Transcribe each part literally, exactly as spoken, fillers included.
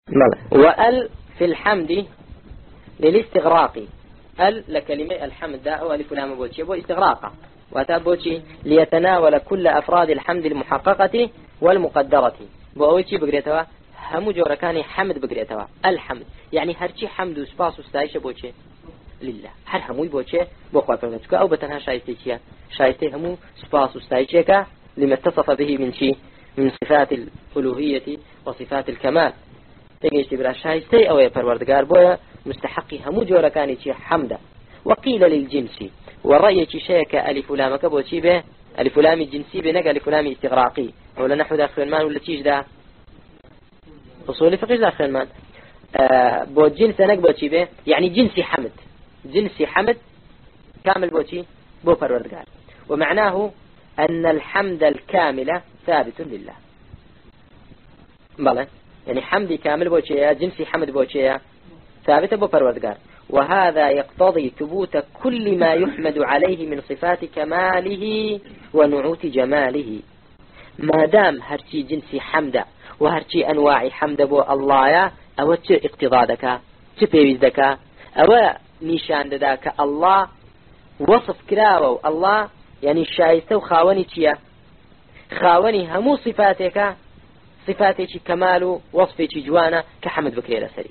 وأل في الحمد للاستغراق. ال لكلمة الحمد دا أو ألف لام بوتشي بو استغراقه وتابوتشي ليتناول كل أفراد الحمد المحققة والمقدرة بوتشي بقريتها هم جوركاني حمد بقريتها الحمد يعني هرشي حمد وسباس وستايش بوتشي لله هر هموي بوتشي بوخوا فرنتك أو بتنها شايستيشيا شايستي همو سباس وستايشيكا لما اتصف به من شيء من صفات الألوهية وصفات الكمال تجيش برا شايستي أو يفروردقار بويا مستحقي همو جوركاني شي حمدا. وقيل للجنس والرأي شيك ألف لام كبوتشي به ألف لام الجنسي بنق ألف لام استغراقي ولا نحو داخل المال ولا تيج دا أصول فقه داخل المال آه بو جنس نق بوتشي به يعني جنسي حمد جنسي حمد كامل بوتشي بو فروردقار ومعناه أن الحمد الكامل ثابت لله بلى يعني حمدي كامل بوتشي جنسي حمد بوتشي ثابت بو فروردقار. وهذا يقتضي ثبوت كل ما يحمد عليه من صفات كماله ونعوت جماله ما دام هرشي جنسي حمد وهرشي أنواع حمد بو الله يا أو اقتضاء دكا تبيوز دكا أو نيشان دكا الله وصف كراوه الله يعني الشايسته وخاوني تيا خاوني همو صفاتك صفاتك كمال وصفك جوانا كحمد بكري لسري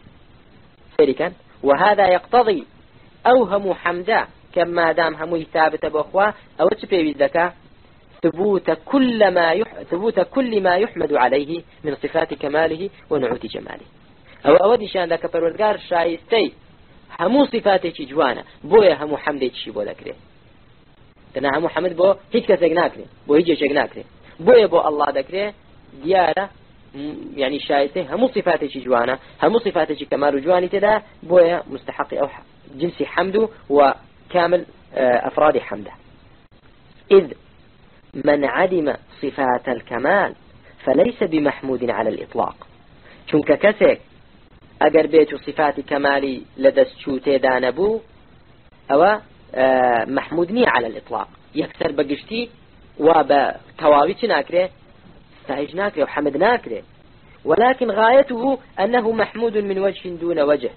سري كان. وهذا يقتضي أوهم حمدا كما دام همو ثابت بأخوة أو تبيوز دكا ثبوت كل ما يح... ثبوت كل ما يحمد عليه من صفات كماله ونعوت جماله أو أودي شان ذاك پروردگار شايستي همو صفاتك جوانا بويا همو حمدك شي بو ذكره تنا همو حمد بو هيك كسك ناكره بو هيك شك ناكره بويا بو الله ذكره ديارة يعني شايسته همو صفاتك جوانا همو صفاتك كمال جواني تدا بويا مستحق أو جنسي حمده وكامل أفراد حمده. إذ من عدم صفات الكمال فليس بمحمود على الإطلاق چونك كسك أجر بيت صفات كمالي لدست شوتي دانبو أو محمودني على الإطلاق يكسر بقشتي وبتواويش ناكره استعيج ناكره وحمد ناكره ولكن غايته أنه محمود من وجه دون وجه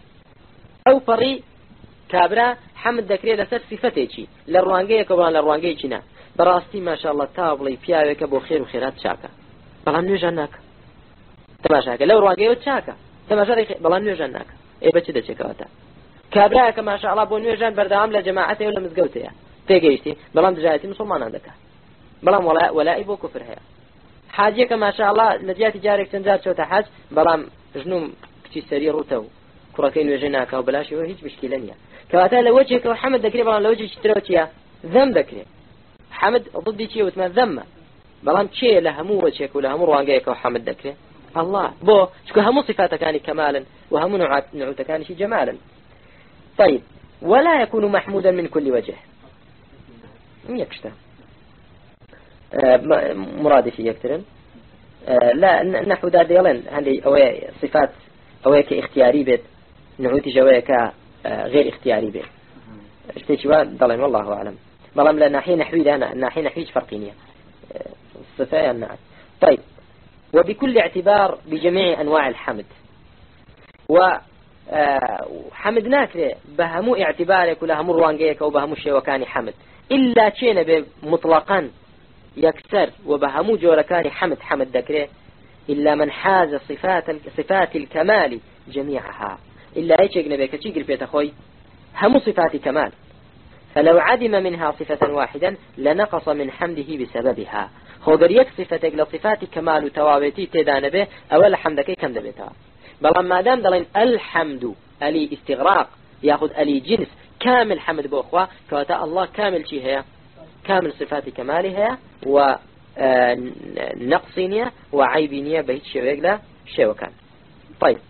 أو فري كابرا حمد ذكره لسر صفتي للروانجيه كبران للروانجيه چنا براستي ما شاء الله تابلي بياوك بو خير وخيرات شاكا بلان نوجناك تماشاك لو روانجيه وشاكا تماشاك بلان نوجناك اي بچه ده چكاوتا كابراك ما شاء الله بو نوجن بردام لجماعته ولا مزقوته تيجيشتي بلان دجايتي مسلمان عندك بلان ولا ولا بو كفر هيا حاجيك ما شاء الله نجاتي جارك تنجات شو تحاج بلان جنوم كتي سري روتو كركين وجناك وبلاش هيك مشكله نيه كواتا لوجهك وحمد ذكري بلان لوجهك تروتيا ذم ذكري حمد ضدي شيء وتما ذمه بلان شيء له مو وجهك ولا مو روانجيك وحمد ذكري الله بو شكو هم صفاتك كان كمالا وهم نعوتك كان شي جمالا. طيب ولا يكون محمودا من كل وجه يكشتا آه مرادفي يكترن آه لا نحو ذا ديالن هذه أوي صفات أوي كاختياري بيت نعوتي جواك آه غير اختياري بيت اشتيشوا ضلين والله أعلم بلام لا ناحية نحوي أنا ناحية نحوي فرقينية آه الصفات النعم. طيب وبكل اعتبار بجميع أنواع الحمد وحمد ناكره بهمو اعتبارك ولا همو روانجيك أو بهمو الشيء وكان حمد إلا شيء مطلقا يكسر وبهمو جوركان حمد حمد ذكره إلا من حاز صفات صفات الكمال جميعها إلا أي شيء نبيك شيء قربيت أخوي همو صفات كمال فلو عدم منها صفة واحدا لنقص من حمده بسببها هو قريك صفتك لصفات كمال وتوابتي تدان به أول حمدك كم دبتها بل ما دام دلين الحمد ألي استغراق يأخذ ألي جنس كامل حمد بأخوة كواتا الله كامل شيء هي كامل صفات كمالها ونقصينية وعيبينية بهيت شيء يقلا شيء وكان. طيب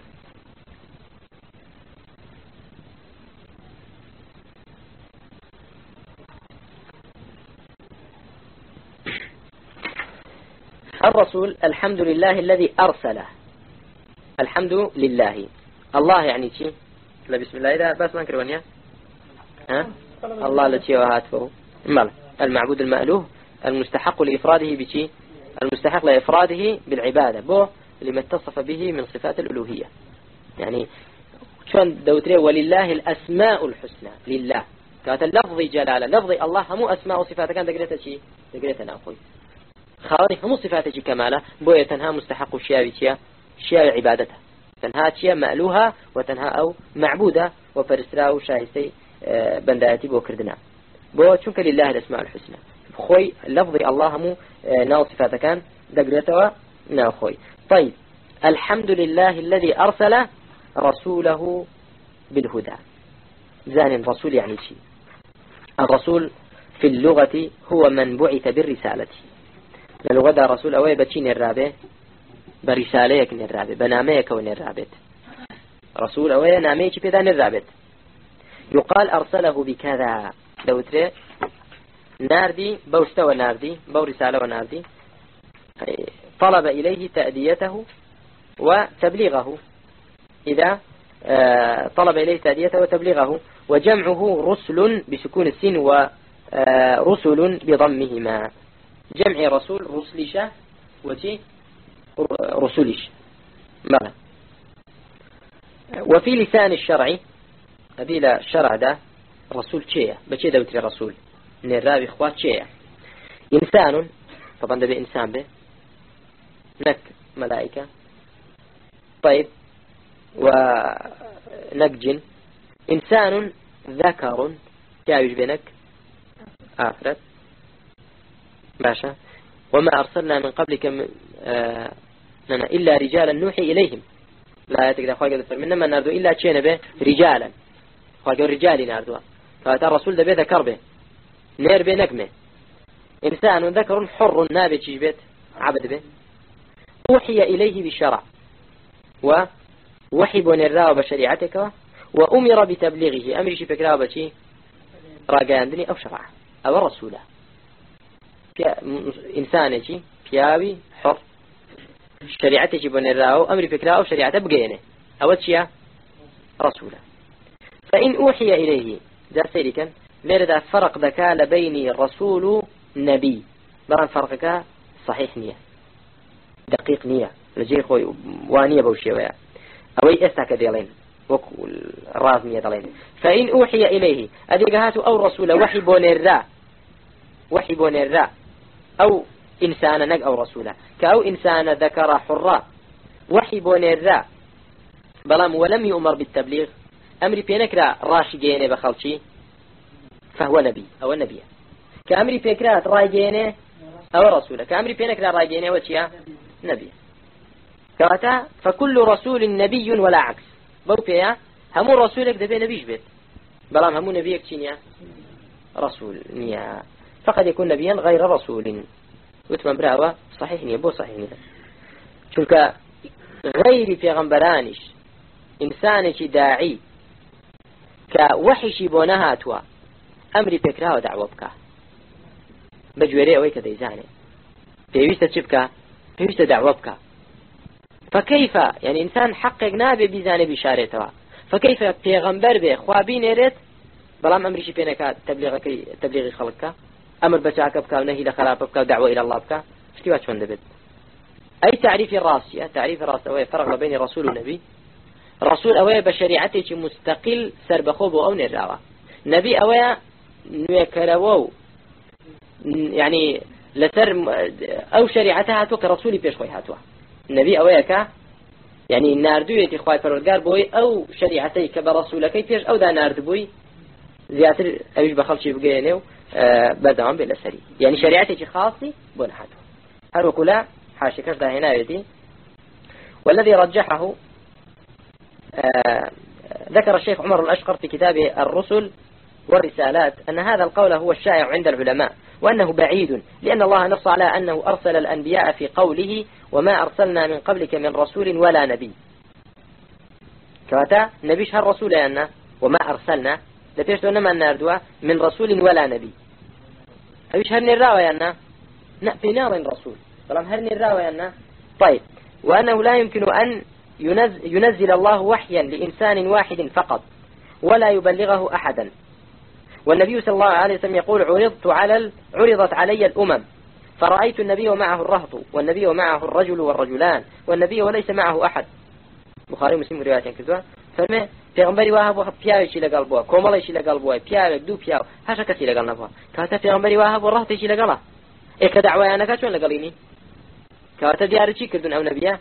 الرسول الحمد لله الذي أرسله الحمد لله الله يعني شيء لا بسم الله إذا بس ما نكرونيا ها الله الذي وهاته مال المعبود المألوه المستحق لإفراده بشيء المستحق لإفراده بالعبادة بو لما اتصف به من صفات الألوهية. يعني شون دوتري ولله الأسماء الحسنى لله كانت اللفظ جلالة لفظ الله همو أسماء وصفات كان دقريتها شيء دقريتها أخوي خالي همو صفاته كمالة بوية تنها مستحق الشيء شيء شيء عبادته تنها شيء مألوها وتنها أو معبودة وفرسرا وشاهستي بنداتي بوكردنا بو شنك لله الأسماء الحسنى خوي لفظ الله همو ناو صفاته كان دقريتها ناو خوي. طيب الحمد لله الذي أرسل رسوله بالهدى. زان الرسول يعني شيء الرسول في اللغة هو من بعث بالرسالة للغة رسول أوي بتشين الرابع برساليك الرابع بناميك ون الرابع رسول أوي ناميك بذان الرابع يقال أرسله بكذا دوتري ناردي بوستوى ناردي بو رسالة وناردي طلب إليه تأديته وتبليغه إذا طلب إليه تأديته وتبليغه وجمعه رسل بسكون السين ورسل بضمهما جمع رسول رسلش وتي رسلش ماذا. وفي لسان الشرع أبيل الشرع ده رسول شيء بشي دوتري رسول نرابي إخوات شيء إنسان طبعا ده بإنسان به نك ملائكة طيب ونك جن إنسان ذكر جاوج بينك آخرت باشا وما أرسلنا من قبلك من آه إلا رجالا نوحي إليهم لا تقدر خواهي قدر منما نردو إلا تشينا به رجالا خواهي رجالي نردوها فأتى الرسول ده به ذكر به نير به نكمه إنسان ذكر حر نابت جيبت عبد به أوحي إليه بالشرع ووحي بنراه بشريعتك وأمر بتبليغه أمر شي فكرة بشي راجعندني أو شرع أو الرسول إنسان شي بياوي حر شريعته بنراه أمر فكرة أو شريعته بجينه أو شيء رسوله. فإن أوحي إليه ذا سيركا لذا فرق ذكاء بين الرسول نبي بران فرقك صحيح نية دقيق نية لجي خوي وانية بوشي ويا أوي أستاك ديالين والراز نية ديالين. فإن أوحي إليه أديقهات أو رسول وحي بونيرا وحي بونيرا أو إنسان نق أو رسولا كأو إنسان ذكر حرا وحي بونيرا بلام ولم يؤمر بالتبليغ أمري بينكرا راشقين بخلشي فهو نبي أو النبي كأمري بينكرا راجين أو رسولا كأمري بينكرا راجين وشيا نبي كاتا فكل رسول نبي ولا عكس بوبيا همو رسولك دبي نبيش بيت بلام همو نبيك تشينيا رسول نيا فقد يكون نبيا غير رسول وتمن براوة صحيح نيا بو صحيح نيا شنك غير في غنبرانش إنسانك داعي كوحشي بونهاتوا أمري بكرا ودعوة بك بجوري أويك ديزاني بيويست تشبك بيويست دعوة بك فكيف يعني إنسان حقق نابي بيزاني بشارتوا فكيف بيغنبر به خوابين يريد بلام أمري شي بينك تبليغك تبليغ خلقك أمر بشاك بك ونهي لخلافك بك ودعوة إلى الله بك اشتوات شون دبت أي تعريف الراسية تعريف الراس أوي فرق بين رسول ونبي رسول أوي بشريعته مستقل سربخوب أو نراوة نبي أوي نيكروا يعني لسر أو شريعتها هاتوا كرسولي بيش خوي هاتوا النبي أوي كا يعني ناردوية إخوة فرودقار بوي أو شريعتي كبرسولك بيش أو دا نارد بوي زيادة أبيش بخلشي بقينيو آه بدعم بلا سري يعني شريعتي خاصي بون هاتوا هل كلا حاشكش دا هنا يدي. والذي رجحه آه ذكر الشيخ عمر الأشقر في كتابه الرسل والرسالات أن هذا القول هو الشائع عند العلماء وأنه بعيد لأن الله نص على أنه أرسل الأنبياء في قوله وما أرسلنا من قبلك من رسول ولا نبي كواتا نبيش هالرسول أنه وما أرسلنا لتشتو نما الناردوا من رسول ولا نبي أبيش هرني الراوي أنه نأتي نار رسول طالما هرني الراوي أنه طيب وأنه لا يمكن أن ينزل, ينزل الله وحيا لإنسان واحد فقط ولا يبلغه أحدا. والنبي صلى الله عليه وسلم يقول عرضت على ال... عرضت علي الأمم فرأيت النبي ومعه الرهط والنبي ومعه الرجل والرجلان والنبي وليس معه أحد. بخاري ومسلم روايات كذا. فرمي پیغمبری واه بو پیاوی لەگەڵ بووە کۆمەڵێکی لەگەڵ بووە پیاوێک دوو پیاو هەشە کەسی لەگەڵ نەبووە کاتە پیغمبری واه بو ڕەهتێکی لەگەڵە ئێکە داوایانەکە چۆن لەگەڵینی کاتە دیارە چی کردن ئەو نەبیە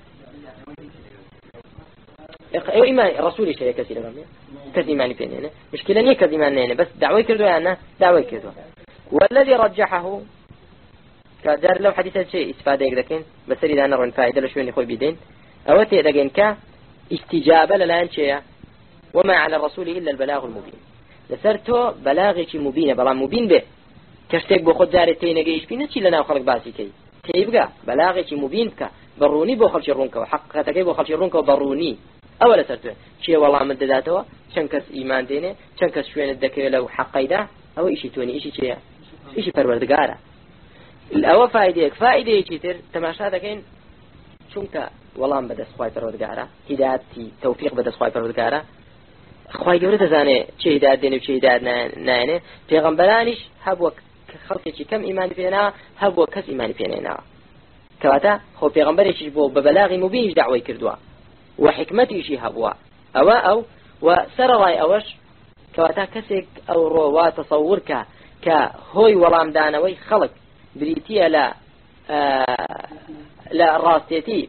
ئەو ئیمان ڕسوولی شەیە کەسی لەگەڵ نیە کەس ئیمانی پێ نێنێ مشکلە نییە کەس ئیمان نێنێ بەس داوای کردویانە داوای کردووە والذي رجحه كجار لو حديث شيء استفادة يقدرين بس إذا أنا رن فائدة لشو إني خوي بيدين أو تيجين ك استجابة للان شيء وما على الرسول إلا البلاغ المبين لسرته بلاغ شيء مبين بلا مبين به كشتك بخد زارة تينا جيش فينا شيء لنا وخلق باسي كي تيبقى بلاغ شيء مبين بك بروني بخل شرونك وحقك كي بخل شرونك وبروني أول سرته شيء والله مد ذاته شنكس إيمان دينه شنكس شوين الذكر لو حقيده أو إشي توني إشي شيء إشي پروردگاره الأول فائدة فائدة يشتر تماشى ذكين شنك والله بدس خواي پروردگاره هدايتي توفيق بدس خواي پروردگاره خواي جورد زانه شيء هدايت دينه وشيء هدايت ناينه پیغمبرانش هبوا خلقي كم إيمان فينا هبوا كس إيمان فينا كواتا خو پیغمبرش بو ببلاغ مبين دعوة كردوا وحكمتي شي هبوا أو أو وسر راي أوش كواتا كسك أو روا تصورك كهوي ولام دانوي خلق بريتيا لا آه لا راستيتي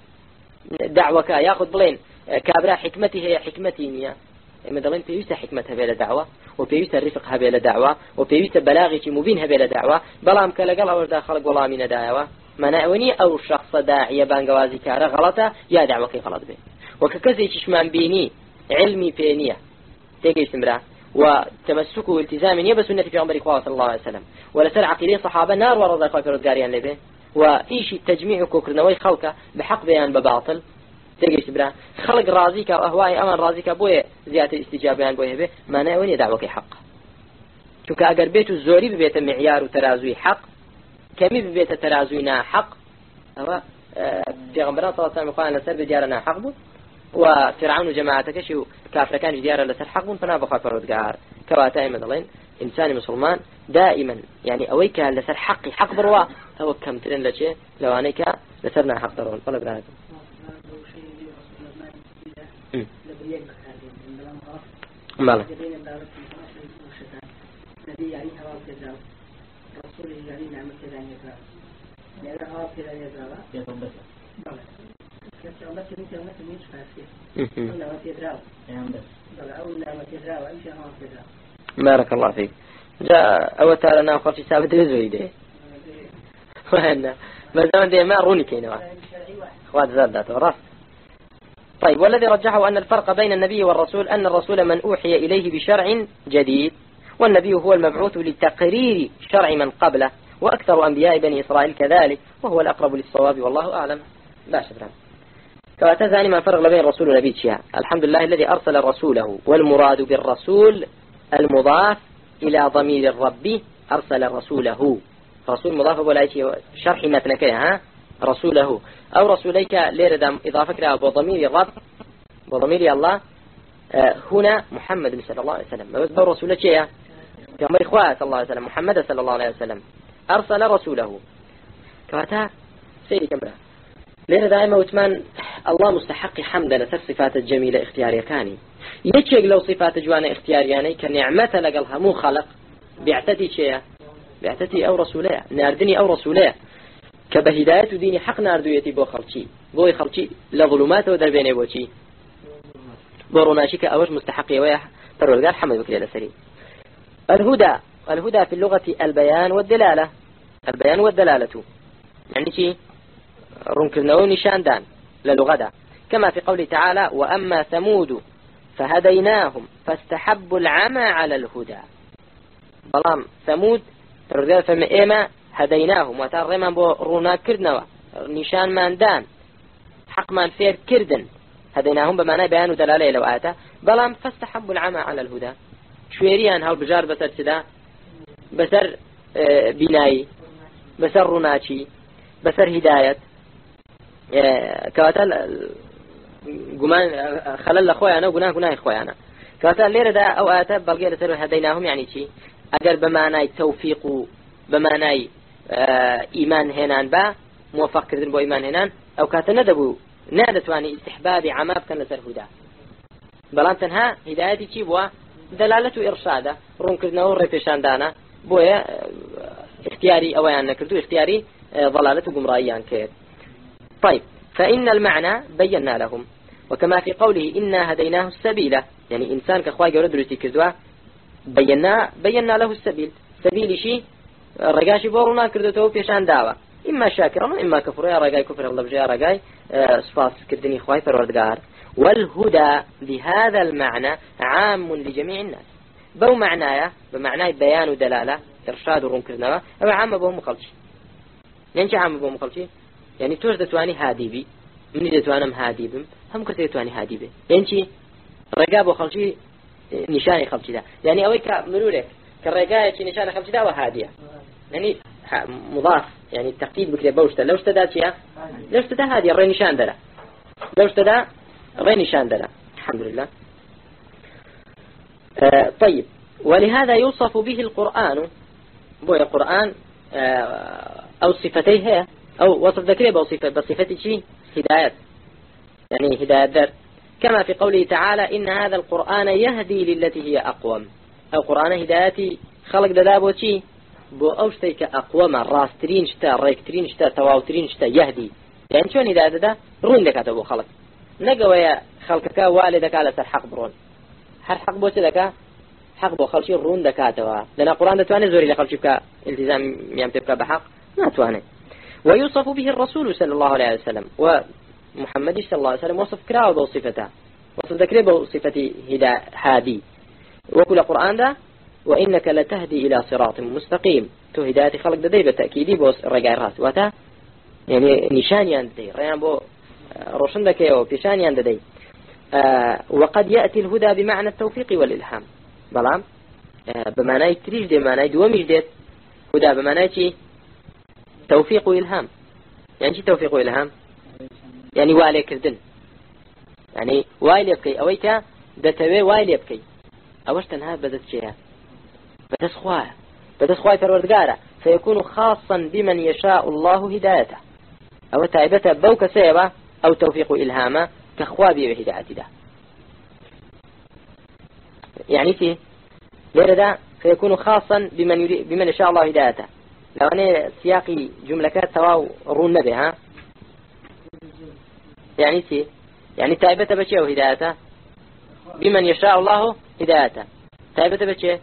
دعوة ياخذ بلين كابرا حكمتي هي حكمتي نيا مثلا بيوسع حكمتها بلا دعوة وبيوسع رفقها بلا دعوة وبيوسع بلاغي مبينها بلا دعوة بلام كلا قال وردا خلق والله من دعوة منعني أو شخص داعية بانجوازي كاره غلطة يا دعوة كي غلط به وككذا يشمن بيني علمي بينية تيجي استمرار وتمسكه والتزام يبس النبي في عمر صلى الله عليه وسلم ولا سر عقيدة صحابة نار ورضا خاطر الجاريان لبه وإيش التجميع كوكرنوي خلقه بحق بيان بباطل تيجي استمرار خلق رازيك وأهواء أمن رازيك بوي زيادة استجابة بوي به ما ناوي دعوة حق شوك أجر بيت الزوري ببيت معيار وترازوي حق كمي ببيت ترازوينا حق هو في عمر صلى الله عليه وسلم قال لسر بديارنا حق بو وفرعون جماعتك شو كافر كان جديار لسر حق فنا بخاف رودقار كواتاي مثلا إنسان مسلمان دائما يعني أويك لسر حقي حق بروا هو كم ترين لشيء لو أنيك لسرنا حق درون طلب راك ماله نبي يعني هوا كذا رسول يعني نعمل كذا يزال يعني هوا كذا يزال يتوبس بس بس انت ما تميش فاسي ولا ما تدراو يعني بس ولا اول ما تدراو ايش هوا كذا بارك الله فيك جاء أول تعالى ناخذ في سابت الزويدة وهنا ما زمان دي ما روني كينوا اخوات زادات ورث طيب والذي رجحه أن الفرق بين النبي والرسول أن الرسول من أوحي إليه بشرع جديد والنبي هو المبعوث لتقرير شرع من قبله وأكثر أنبياء بني إسرائيل كذلك وهو الأقرب للصواب والله أعلم. لا شكرا. فأتزاني ما فرق بين الرسول والنبي شيئا. الحمد لله الذي أرسل رسوله والمراد بالرسول المضاف إلى ضمير الرب أرسل رسوله رسول مضاف ولا شيء شرح متنك ها رسوله أو رسوليك ليردم إضافة إلى ضمير الرب وضمير الله هنا محمد صلى الله عليه وسلم ما بس رسوله شيء كما إخوة صلى الله عليه وسلم محمد صلى الله عليه وسلم أرسل رسوله كواتا سيدي كمرة لأن دائما وثمان الله مستحق حمدا لسر صفات الجميلة اختيارية كاني يتشيق لو صفات جوانا اختيارياني كنعمة لقلها مو خلق بيعتدي شيء بيعتدي أو رسولية ناردني أو رسولية كبهداية ديني حق ناردويتي بو خلشي بو خلشي لظلمات ودربيني بوشي بروناشيك أوش مستحقية ويا فرولقال حمد بكري لسري الهدى الهدى في اللغة البيان والدلالة البيان والدلالة يعني شيء رنكرنو نشان دان للغدا كما في قوله تعالى وأما ثمود فهديناهم فاستحبوا العمى على الهدى بلام ثمود فرولقال فما إيما هديناهم وترمى برونا كردنوا نشان مان دان حق مان فير كردن هديناهم بمعنى بيان ودلالة لو آتا بلام فاستحبوا العمى على الهدى شويريان هاو بجار بسر سدا بسر اه بناي بسر رناشي بسر هداية اه كواتال قمان خلال أخويانا وقناه قناه أخويانا كواتال ليرة دا أو آتا بلغير سر هديناهم يعني شي أقل بمعنى التوفيق بمعنى إيمان هنان با موفق كردن بو إيمان هنان أو كاتنا دبو نادتواني استحباب عماب كان لسر هدا بلان تنها هدايتي چي بوا دلالة إرشادة رون كردنا ورفشان دانا بويا اختياري أويان نكردو اختياري ضلالة قمرائيان كير. طيب فإن المعنى بينا لهم وكما في قوله إنا هديناه السبيل يعني إنسان كخواي قرد درسي كردوا بينا بينا له السبيل سبيل شيء رجاشي بورونا كردته بيشان دعوة إما شاكرا وإما كفر يا رجاي كفر الله بجي يا رجاي صفاس كردني خواي فروردقار. والهدى بهذا المعنى عام لجميع الناس بو معناه بمعنى بيان ودلالة إرشاد ورون كردنا أو عام بو مخلص يعني عام بو مخلص يعني توش دتواني هادي بي من دتوانم هادي بم هم كرتي دتواني هادي بي يعني رجاب وخلصي نشاني خلصي ده يعني أويك مرورك كالرجاء كي نشاني خلصي ده وهادية يعني مضاف يعني التقييد بكذا بوشته لو اشتدى شيء لو اشتدى هذه الري نشان ده لو اشتدى الري نشان ده الحمد لله. آه طيب ولهذا يوصف به القرآن بو القرآن آه أو صفتيه أو وصف ذكري بصفة بصفتي شيء هدايات يعني هداية در كما في قوله تعالى إن هذا القرآن يهدي للتي هي أقوم أو قرآن هدايتي خلق دابو شيء بو أوشتيك أقوم راسترين شتا ريكترين شتا تواوترين شتا يهدي يعني شون هداية ده رون لك أبو خلق نقوى خلقك والدك على سر حق برون هر حق بو سلك حق بو خلشي رون دكاتوا لأن القرآن ده تواني زوري لخلشيك التزام يمتبك بحق ما تواني. ويوصف به الرسول صلى الله عليه وسلم ومحمد صلى الله عليه وسلم وصف كراو بوصفته وصف ذكره بوصفة هدا هادي وكل القرآن ده وإنك لتهدي إلى صراط مستقيم تو هداية خلق ددي بالتأكيد بوس رجع الراس وتا يعني نشان يندي ريان بو روشن دكيو بيشان يندي آه وقد يأتي الهدى بمعنى التوفيق والإلهام بلام آه بمعنى تريج دي معنى دوميج ديت هدى بمعنى شيء توفيق وإلهام يعني شيء توفيق وإلهام يعني والي كردن يعني والي يبكي أويك دتوي والي يبكي أوش تنها بدت شيئا بدت خواه بدت خواه فروردقارة فيكون خاصا بمن يشاء الله هدايته أو تعبته بوك سيبا أو توفيق إلهاما كخوابي وهدايته ده يعني فيه لذا فيكون خاصا بمن, يري... بمن يشاء الله هدايته. لو أنا سياقي جملكات سواء رون نبيها يعني سي يعني تائبة بشيء وهدايته بمن يشاء الله هدايته تائبة بشيء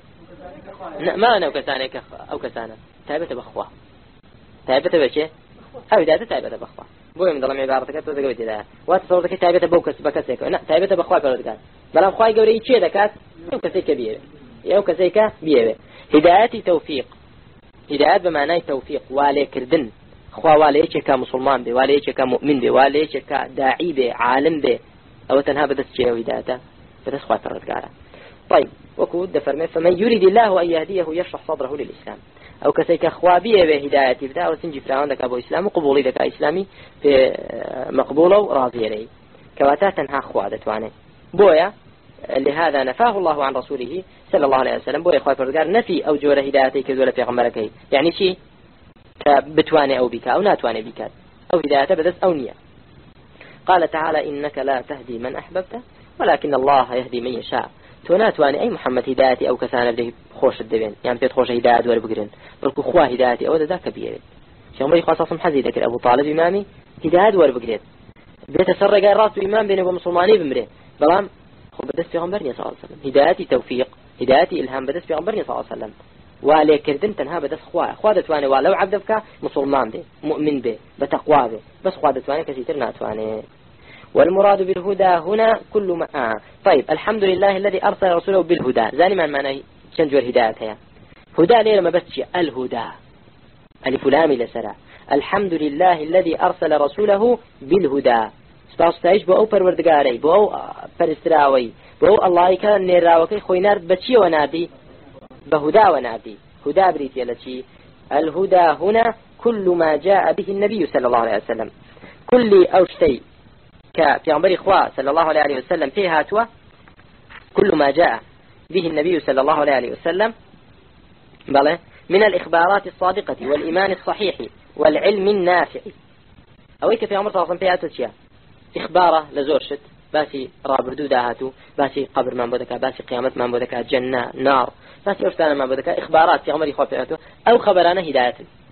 ما أنا وكسانة أو كسانة تائبة بخوة تائبة بشيء أو هدايته تائبة بخوة بوي من ضلمي عبارتك تقول هداية وتصورك تائبة بوكس بكسيك لا تائبة بخوة كله قال بلا خواي قولي شيء ذكات يو كسيك بيبه يو كسيك بيبه هدايتي توفيق هدايات بمعنى توفيق والي كردن خوا والي يشكا مسلمان بي والي يشكا مؤمن بي والي يشكا داعي بي عالم بي أو تنها بدس شيء هدايته بدس خوا تردقاره. طيب وكود فرمي فمن يريد الله أن يهديه يشرح صدره للإسلام أو كسيك خوا بيه بهدايتي بدا وسنجي فرعون ذاك أبو إسلام وقبولي ذاك إسلامي في مقبوله وراضي عليه كواتا تنها خوا دتواني بويا لهذا نفاه الله عن رسوله صلى الله عليه وسلم بويا خوا فردقار نفي أو جور هدايتي كذولا في غمركي يعني شيء كبتواني أو بك أو ناتواني بك أو هدايته بدس أو نية. قال تعالى إنك لا تهدي من أحببته ولكن الله يهدي من يشاء توناتواني أي محمد هدايتي أو كسان بده خوش الدبين يعني بيت خوش هدايات ولا بقرن بلكو خوا هدايتي أو ذا كبير شامري خاصة حزي ذكر أبو طالب إمامي هدايات ولا بقرن بيت سر قال راسه إمام بينه ومسلماني بمره بلام خو بدس في غمبرني صلى الله عليه وسلم هدايتي توفيق هدايتي إلهام بدس في غمبرني صلى الله عليه وسلم والي كردن تنها بدس خوا خوا دتواني ولو عبدك مسلمان به مؤمن به بتقوى به بس خوا دتواني كثير ناتواني. والمراد بالهدى هنا كل ما آه. طيب الحمد لله الذي أرسل رسوله بالهدى زاني من معنى شنجور هدايتها هدى ليه لما بس الهدى ألف لام لسرع الحمد لله الذي أرسل رسوله بالهدى سباس تايش بو پروردگاري بو پرستراوي بو الله كان نراوكي خوينار بچي ونادي بهدى ونادي هدى بريتي لشي الهدى هنا كل ما جاء به النبي صلى الله عليه وسلم كل أو شيء كبيغمبر إخوة صلى الله عليه وسلم فيها هاتوا كل ما جاء به النبي صلى الله عليه وسلم بله من الإخبارات الصادقة والإيمان الصحيح والعلم النافع. أويك في عمر صلى الله عليه وسلم إخباره لزورشت باسي رابردو داهاتو باسي قبر ما بودكا باسي قيامت ما بودكا جنة نار باسي أرسلان ما بودكا إخبارات في عمر إخوة أو خبرانه هداية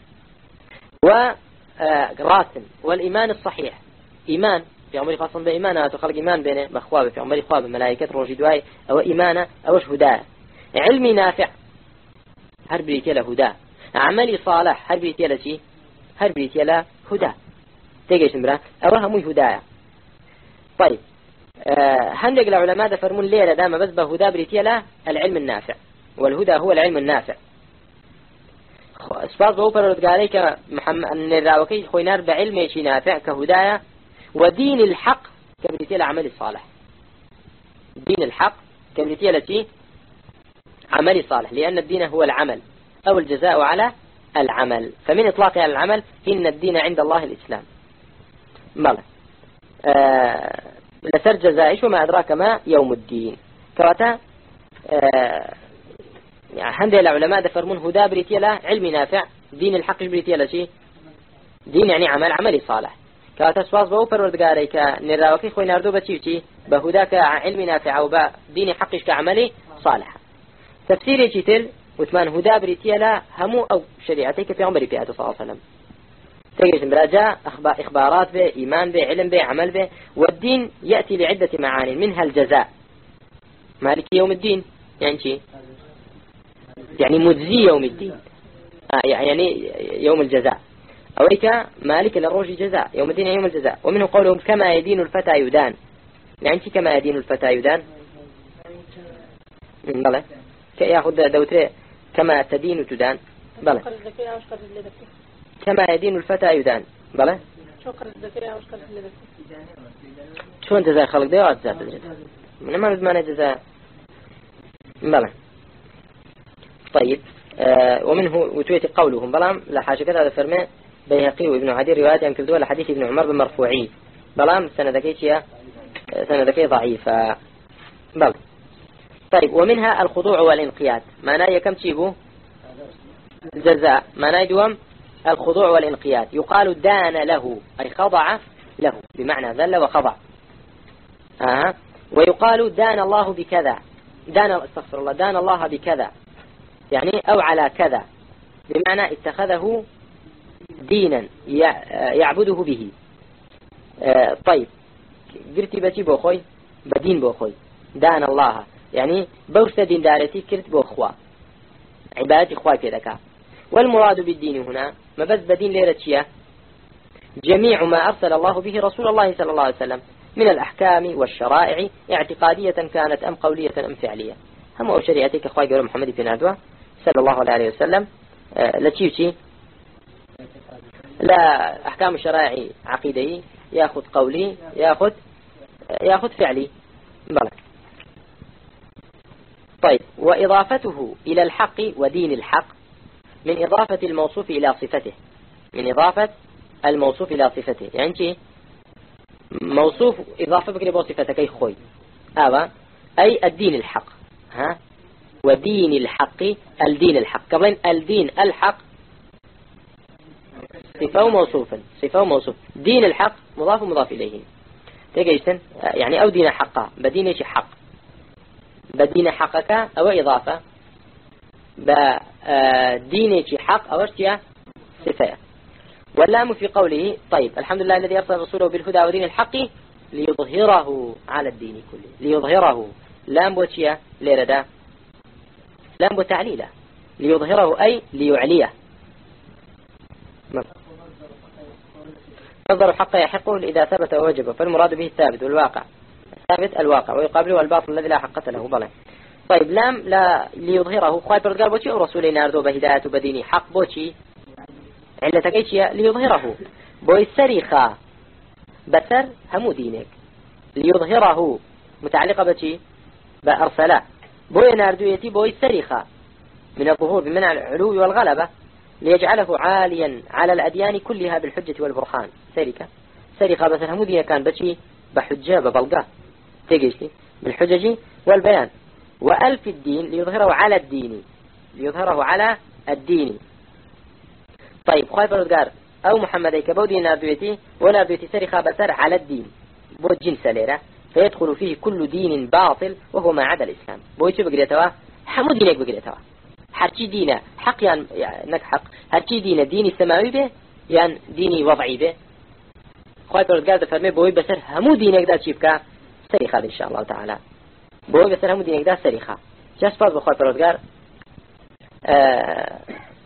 وراسم والإيمان الصحيح إيمان في عمر خاصة بإيمانات وخلق إيمان بينه بخوابه في عمر خوابه ملائكة روجدواي أو إيمانه أو هداية علمي نافع هربريتي له هداية عملي صالح هربريتي له شيء هربريتي له هداية تيجي مرة أوها مو هداية. طيب أه هندق العلماء ده فرمون ليه دام بس بهدى بريتي له العلم النافع والهدى هو العلم النافع. اسباط بو فرد عليك محمد ان الراوكي خوينار بعلم شي نافع كهداية ودين الحق كبريتي له عمل الصالح. دين الحق كبريتي له شي عمل صالح لأن الدين هو العمل أو الجزاء على العمل فمن إطلاقه على العمل إن الدين عند الله الإسلام. مالا آه لسر جزائش وما أدراك ما يوم الدين كواتا آه يعني هندي العلماء دفرمون هدى بريتي له علم نافع دين الحق بريتي له شيء دين يعني عمل عملي صالح كواتا سواس بو پروردگاری که نراوكي خوي ناردو بچيوتي بهداك علم نافع او دين حقش كعملي صالح. تفسيري جيتل وثمان هدى بريتي له همو او شريعتك في عمر بيئة صلى الله عليه وسلم تجد مراجعة إخبارات به إيمان به علم به عمل به. والدين يأتي لعدة معاني منها الجزاء مالك يوم الدين يعني شيء يعني مجزي يوم الدين آه يعني يوم الجزاء أوليك مالك للروج جزاء يوم الدين يوم الجزاء. ومنه قولهم كما يدين الفتى يدان يعني شيء كما يدين الفتى يدان بلى يأخذ دوتري كما تدين تدان بلى كما يدين الفتى يدان بلى شو انت زي خلق ديوات ذات الجزاء من ما نزمان الجزاء بلى. طيب آه ومنه وتويت قولهم بلام لا حاجة كذا هذا فرمي بيهقي وابن عدي رواية يمكن دول حديث ابن عمر بمرفوعي بلام سنة ذكية سنة ذكية ضعيفة بلى. طيب ومنها الخضوع والانقياد معناه كم تيبو الجزاء معناه دوم الخضوع والانقياد يقال دان له أي خضع له بمعنى ذل وخضع آه. ويقال دان الله بكذا دان استغفر الله دان الله بكذا يعني أو على كذا بمعنى اتخذه دينا يعبده به آه. طيب قلت بتي بوخوي بدين بوخوي دان الله يعني بوست دين دارتي كرت بوخوا عبادة إخوة كذا. والمراد بالدين هنا ما بس بدين ليرتشيا جميع ما أرسل الله به رسول الله صلى الله عليه وسلم من الأحكام والشرائع اعتقادية كانت أم قولية أم فعلية. هم أو شريعتك أخوة قول محمد بن عدوى صلى الله عليه وسلم آه لتشيوتي لا أحكام الشرائع عقيدي يأخذ قولي يأخذ يأخذ فعلي بلى. طيب وإضافته إلى الحق ودين الحق من إضافة الموصوف إلى صفته من إضافة الموصوف إلى صفته يعني شيء موصوف إضافة بكرة بصفتك أي خوي هذا أي الدين الحق ها ودين الحق الدين الحق قبل الدين الحق صفة موصوفا صفة موصوف دين الحق مضاف مضاف إليه تيجي يعني أو دين حقا بدين إيش حق بدين حقك أو إضافة بدين شي حق أو اشتيا صفة. واللام في قوله طيب الحمد لله الذي أرسل رسوله بالهدى ودين الحق ليظهره على الدين كله ليظهره لام بوشيا ليردا لام بتعليله ليظهره أي ليعليه مصدر الحق يحقه إذا ثبت ووجب فالمراد به الثابت والواقع ثابت الواقع ويقابله الباطل الذي لا حقة له بله. طيب لام لا ليظهره خايف قال بوشي ورسولي ناردو بهداية بديني حق بوشي علتك ايش ليظهره بوي سريخا بسر همو دينك ليظهره متعلقة بشي بأرسلا بوي ناردو يتي بوي سريخا من الظهور بمنع العلو والغلبة ليجعله عاليا على الأديان كلها بالحجة والبرهان سريكا سريخا بسر همو دينك كان بشي بحجة ببلغة تيجيشتي بالحجج والبيان. وألف الدين ليظهره على الدين ليظهره على الديني. طيب خواي فرودقار أو محمد كبو دين ناردويتي وناردويتي سرخة بسر على الدين بو جنس ليرة فيدخل فيه كل دين باطل وهو ما عدا الإسلام. بو يشو بقريتوا حمو دينك بقريتوا هرشي دينه حق يعني نك حق هرشي دينه ديني سماوي به يعني ديني وضعي به. خواي فرودقار دفرمي بوي بسر همو دينك دا تشيبكا سرخة إن شاء الله تعالى بوي بسر همو دينك دا سرخة جاس باز بخواي فرودقار آه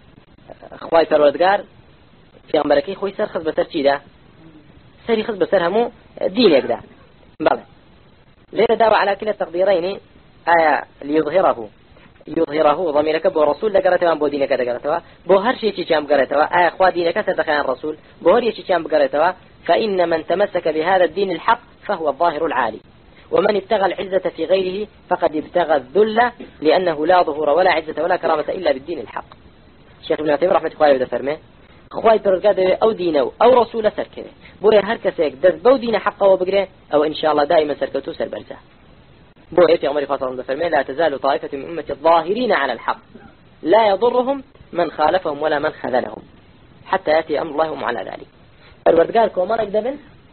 خواي فرودقار في أمريكي خوي سر خذ بسر شيء سري خذ بسر همو دينك ده بله ليه داوى على كلا التقديرين آية ليظهره يظهره ضميرك بو رسول لقرأتوا بو دينك لقرأتوا بو هر شيء كام قرأتوا آية خوا دينك ستدخل الرسول بو هر شيء كام قرأتوا فإن من تمسك بهذا الدين الحق فهو الظاهر العالي ومن ابتغى العزة في غيره فقد ابتغى الذل لأنه لا ظهور ولا عزة ولا كرامة إلا بالدين الحق. الشيخ ابن عثيمين رحمة الله عليه فرمه خواي برقاده أو دينه أو رسول سركه بويا هر كسيك دز بو دين حقه وبقره أو إن شاء الله دائما سركته سربرزه. بويا في عمر فاطمة فرمه لا تزال طائفة من أمة الظاهرين على الحق لا يضرهم من خالفهم ولا من خذلهم حتى يأتي أمر الله على ذلك. الوردقار كومالك دبن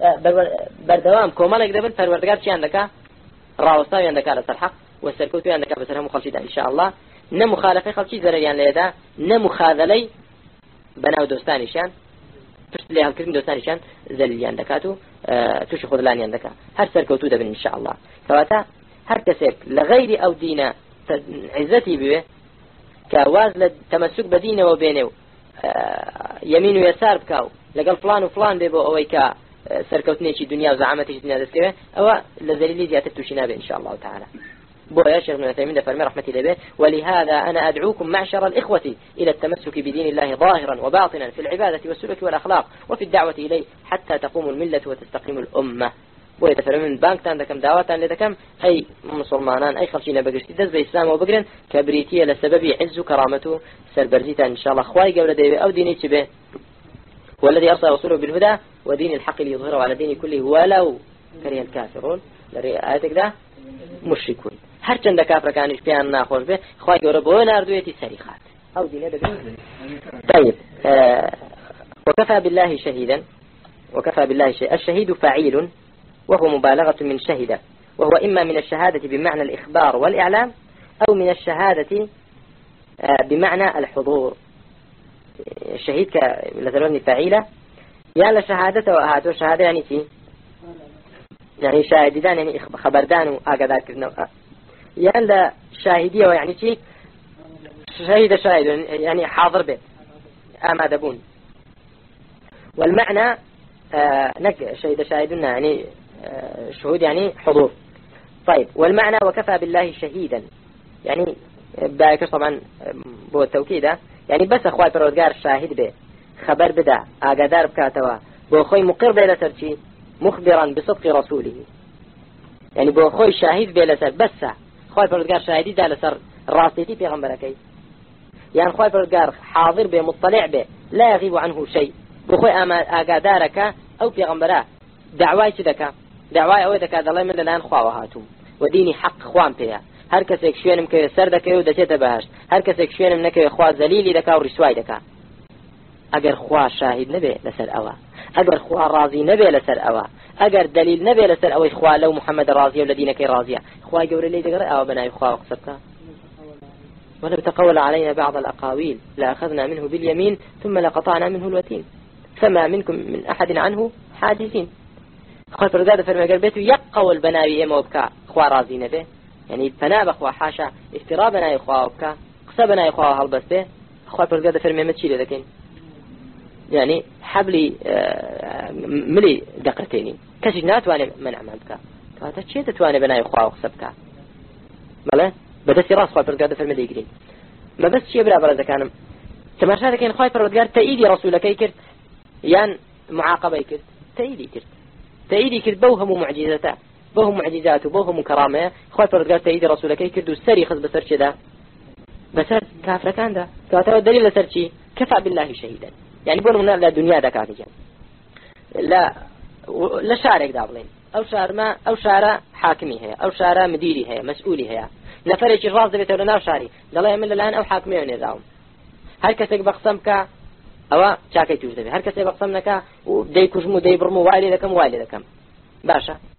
بردوام كومالك دبن فالوردقار شي عندك راوستاوي عندك على الحق والسركوتي عندك بسرها مخالشة إن شاء الله نمخالفة خالشي زريان ليدا نمخاذلي بناو دوستانيشان تشتلي هالكلمة دوستانيشان زليان دكاتو اه توش خذلانيان دكا هر سركوتو دبن إن شاء الله فواتا هر كسيك لغير أو دينا عزتي بيه كواز لتمسك بدينه وبينه اه يمين ويسار بكاو لقال فلان وفلان بيبو أوي كا سركوتنيشي دنيا وزعامتي دنيا دسكوه أو لذليلي زيادة توشينا إن شاء الله تعالى. بويا شيخ ابن عثيمين فرمي رحمة الله به ولهذا أنا أدعوكم معشر الإخوة إلى التمسك بدين الله ظاهرا وباطنا في العبادة والسلوك والأخلاق وفي الدعوة إليه حتى تقوم الملة وتستقيم الأمة. بويا تفرمي من بانك تان دكم دعواتان لدكم أي مسلمانان أي خلشين بقرشتي دز بإسلام وبقرن كبريتية لسبب عز كرامته سربرزيتا إن شاء الله خواي قول ديبه أو ديني تبه والذي أرسل رسوله بالهدى ودين الحق ليظهره على دين كله ولو كره الكافرون لرئايتك ده مشركون هر چند كافر كانش بيان ناخذ به خواهي قوله بو ناردويتي سريخات أو دينه بقين. طيب آه وكفى بالله شهيدا وكفى بالله شهيدا الشهيد فعيل وهو مبالغة من شهد وهو إما من الشهادة بمعنى الإخبار والإعلام أو من الشهادة آه بمعنى الحضور. الشهيد كالذي فعيلة يعني شهادته وهاته شهادة يعني تي يعني شاهدان يعني خبردان وآقادات كذنو يعني لا شاهدية ويعني تي شهيد شاهد يعني حاضر به أما دبون والمعنى آه نك شهيد شاهدنا يعني آه شهود يعني حضور. طيب والمعنى وكفى بالله شهيدا يعني باكر طبعا بو التوكيد يعني بس أخوات برودقار شاهد به خبر بدا آقادار بكاتوا بو أخوي مقر به لسرشي مخبرا بصدق رسوله يعني بو أخوي شاهد به لسر بس أخوات برودقار شاهدي دا لسر راسيتي بيغمبركي يعني أخوات برودقار حاضر به مطلع به لا يغيب عنه شيء بو أخوي آقادارك أو بيغمبراه دعواي شدك دعواي أو دكا دالله من الآن خواوهاتم وديني حق خوان بيها هر کسێک شوێنم کە سەر دەکەی و دەچێتە بەهەشت هەر کەسێک شوێنم نەکەوێ خوا زەلیلی دەکا و ڕیسوای دەکا ئەگەر خوا شاهید نەبێ لەسەر ئەوە ئەگەر خوا ڕازی نەبێ لەسەر ئەوە ئەگەر دلیل نەبێ لەسەر ئەوەی خوا لەو محەممەد ڕازیە و لە دینەکەی ڕازیە خوای گەورە لێی دەگەڕێ ئەوە بەناوی خوا قسە بکە ولو تقول علينا بعض الأقاويل لأخذنا منه باليمين ثم لقطعنا منه الوتين فما منكم من أحد عنه حاجزين. خوا فرزاد فرمى قلبيته يقول بناوي إما وبكا خوا رازي نبه يعني فنا بخوا حاشا افترابنا يخوا وبكا قصبنا يخوا هالبسته خوا فرزاد فرمى متشيل لكن يعني حبلي ملي دقتيني كشجنات وانا منع ما بكا هذا شيء تتواني بناوي خوا وقصبكا ماله بدس راس خوا فرزاد فرمى ديقرين ما بس شيء بلا برزة كانم تمارشات كان خوا فرزاد تأيدي رسولك يكرت يان معاقبة يكرت تأيدي كرت تأيدي كرت بوهم معجزته بوهم معجزاته بوهم كرامه خوا فرزاد تأيدي رسولك يكرت والسري خذ بسر كذا بسر كافر كان ده كاتوا الدليل لسر شيء كفى بالله شهيدا يعني بقول من لا دنيا ده كافي لا لا شارك دابلين أو شار ما أو شارع حاكمي هي أو شارع مديري هي مسؤولي هي نفرج الراس ده بتقول ناو شاري لا يمل الآن أو حاكمي ونظام هر کەسێک بە قسەم کە ئەوە چاکەی توش دەبێت هەر کەسێک بە قسەم نەکا و دەی کوژم و دەی بڕم و وای لێ دەکەم وای لێ دەکەم باشە